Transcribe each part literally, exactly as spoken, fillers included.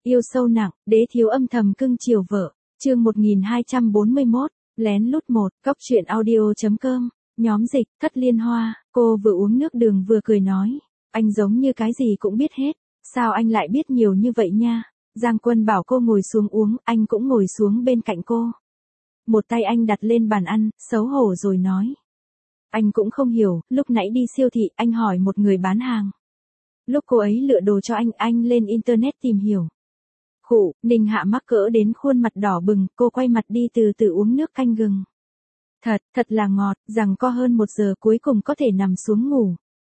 Yêu sâu nặng, đế thiếu âm thầm cưng chiều vợ. Chương một nghìn hai trăm bốn mươi mốt, lén lút một, cóc truyện audio.com, nhóm dịch, Thất Liên Hoa, cô vừa uống nước đường vừa cười nói. Anh giống như cái gì cũng biết hết, sao anh lại biết nhiều như vậy nha? Giang Quân bảo cô ngồi xuống uống, anh cũng ngồi xuống bên cạnh cô. Một tay anh đặt lên bàn ăn, xấu hổ rồi nói. Anh cũng không hiểu, lúc nãy đi siêu thị, anh hỏi một người bán hàng. Lúc cô ấy lựa đồ cho anh, anh lên internet tìm hiểu. Khụ, Ninh Hạ mắc cỡ đến khuôn mặt đỏ bừng, cô quay mặt đi từ từ uống nước canh gừng. Thật, thật là ngọt, rằng có hơn một giờ cuối cùng có thể nằm xuống ngủ.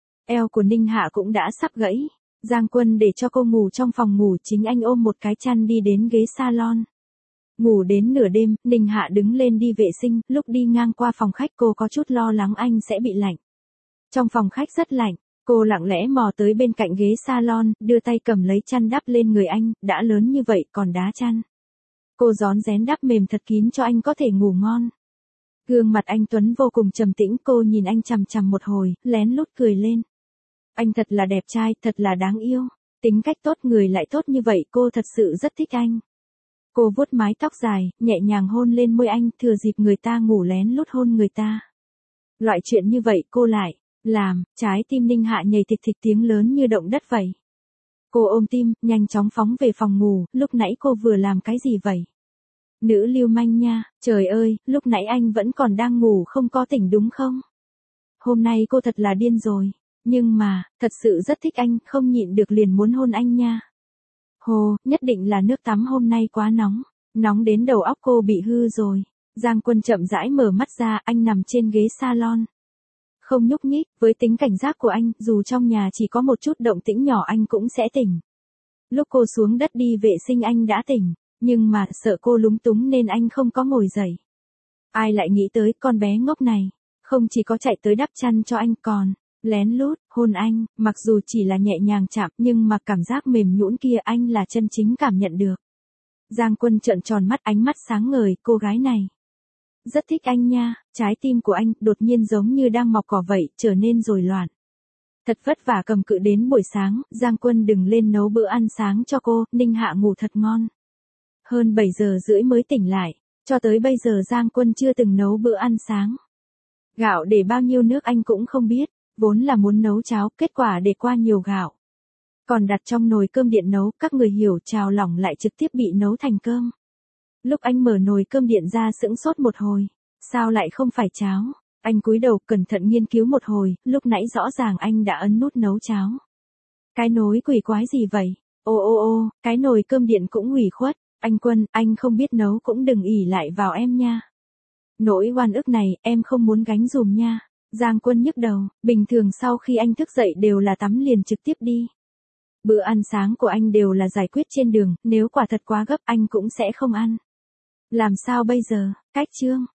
Eo của Ninh Hạ cũng đã sắp gãy. Giang Quân để cho cô ngủ trong phòng ngủ, chính anh ôm một cái chăn đi đến ghế salon. Ngủ đến nửa đêm, Ninh Hạ đứng lên đi vệ sinh, lúc đi ngang qua phòng khách cô có chút lo lắng anh sẽ bị lạnh. Trong phòng khách rất lạnh, cô lặng lẽ mò tới bên cạnh ghế salon, đưa tay cầm lấy chăn đắp lên người anh, đã lớn như vậy còn đá chăn. Cô rón rén đắp mềm thật kín cho anh có thể ngủ ngon. Gương mặt anh Tuấn vô cùng trầm tĩnh, cô nhìn anh chằm chằm một hồi, lén lút cười lên. Anh thật là đẹp trai, thật là đáng yêu. Tính cách tốt, người lại tốt như vậy, cô thật sự rất thích anh. Cô vuốt mái tóc dài, nhẹ nhàng hôn lên môi anh, thừa dịp người ta ngủ lén lút hôn người ta. Loại chuyện như vậy cô lại làm, trái tim Ninh Hạ nhảy thịch thịch tiếng lớn như động đất vậy. Cô ôm tim, nhanh chóng phóng về phòng ngủ, lúc nãy cô vừa làm cái gì vậy? Nữ lưu manh nha, trời ơi, lúc nãy anh vẫn còn đang ngủ không có tỉnh đúng không? Hôm nay cô thật là điên rồi, nhưng mà, thật sự rất thích anh, không nhịn được liền muốn hôn anh nha. Hồ, nhất định là nước tắm hôm nay quá nóng, nóng đến đầu óc cô bị hư rồi. Giang Quân chậm rãi mở mắt ra, anh nằm trên ghế salon. Không nhúc nhích, với tính cảnh giác của anh, dù trong nhà chỉ có một chút động tĩnh nhỏ anh cũng sẽ tỉnh. Lúc cô xuống đất đi vệ sinh anh đã tỉnh, nhưng mà sợ cô lúng túng nên anh không có ngồi dậy. Ai lại nghĩ tới con bé ngốc này, không chỉ có chạy tới đắp chăn cho anh còn lén lút hôn anh, mặc dù chỉ là nhẹ nhàng chạm nhưng mà cảm giác mềm nhũn kia anh là chân chính cảm nhận được. Giang Quân trợn tròn mắt, ánh mắt sáng ngời, cô gái này rất thích anh nha, trái tim của anh đột nhiên giống như đang mọc cỏ vậy, trở nên rối loạn. Thật vất vả cầm cự đến buổi sáng, Giang Quân đừng lên nấu bữa ăn sáng cho cô, Ninh Hạ ngủ thật ngon. Hơn bảy giờ rưỡi mới tỉnh lại, cho tới bây giờ Giang Quân chưa từng nấu bữa ăn sáng. Gạo để bao nhiêu nước anh cũng không biết, vốn là muốn nấu cháo, kết quả để qua nhiều gạo. Còn đặt trong nồi cơm điện nấu, các người hiểu trào lỏng lại trực tiếp bị nấu thành cơm. Lúc anh mở nồi cơm điện ra sững sốt một hồi, sao lại không phải cháo? Anh cúi đầu cẩn thận nghiên cứu một hồi, lúc nãy rõ ràng anh đã ấn nút nấu cháo. Cái nồi quỷ quái gì vậy? Ô ô ô, cái nồi cơm điện cũng ủy khuất. Anh Quân, anh không biết nấu cũng đừng ỷ lại vào em nha. Nỗi oan ức này, em không muốn gánh dùm nha. Giang Quân nhức đầu, bình thường sau khi anh thức dậy đều là tắm liền trực tiếp đi. Bữa ăn sáng của anh đều là giải quyết trên đường, nếu quả thật quá gấp anh cũng sẽ không ăn. Làm sao bây giờ? Cách chương.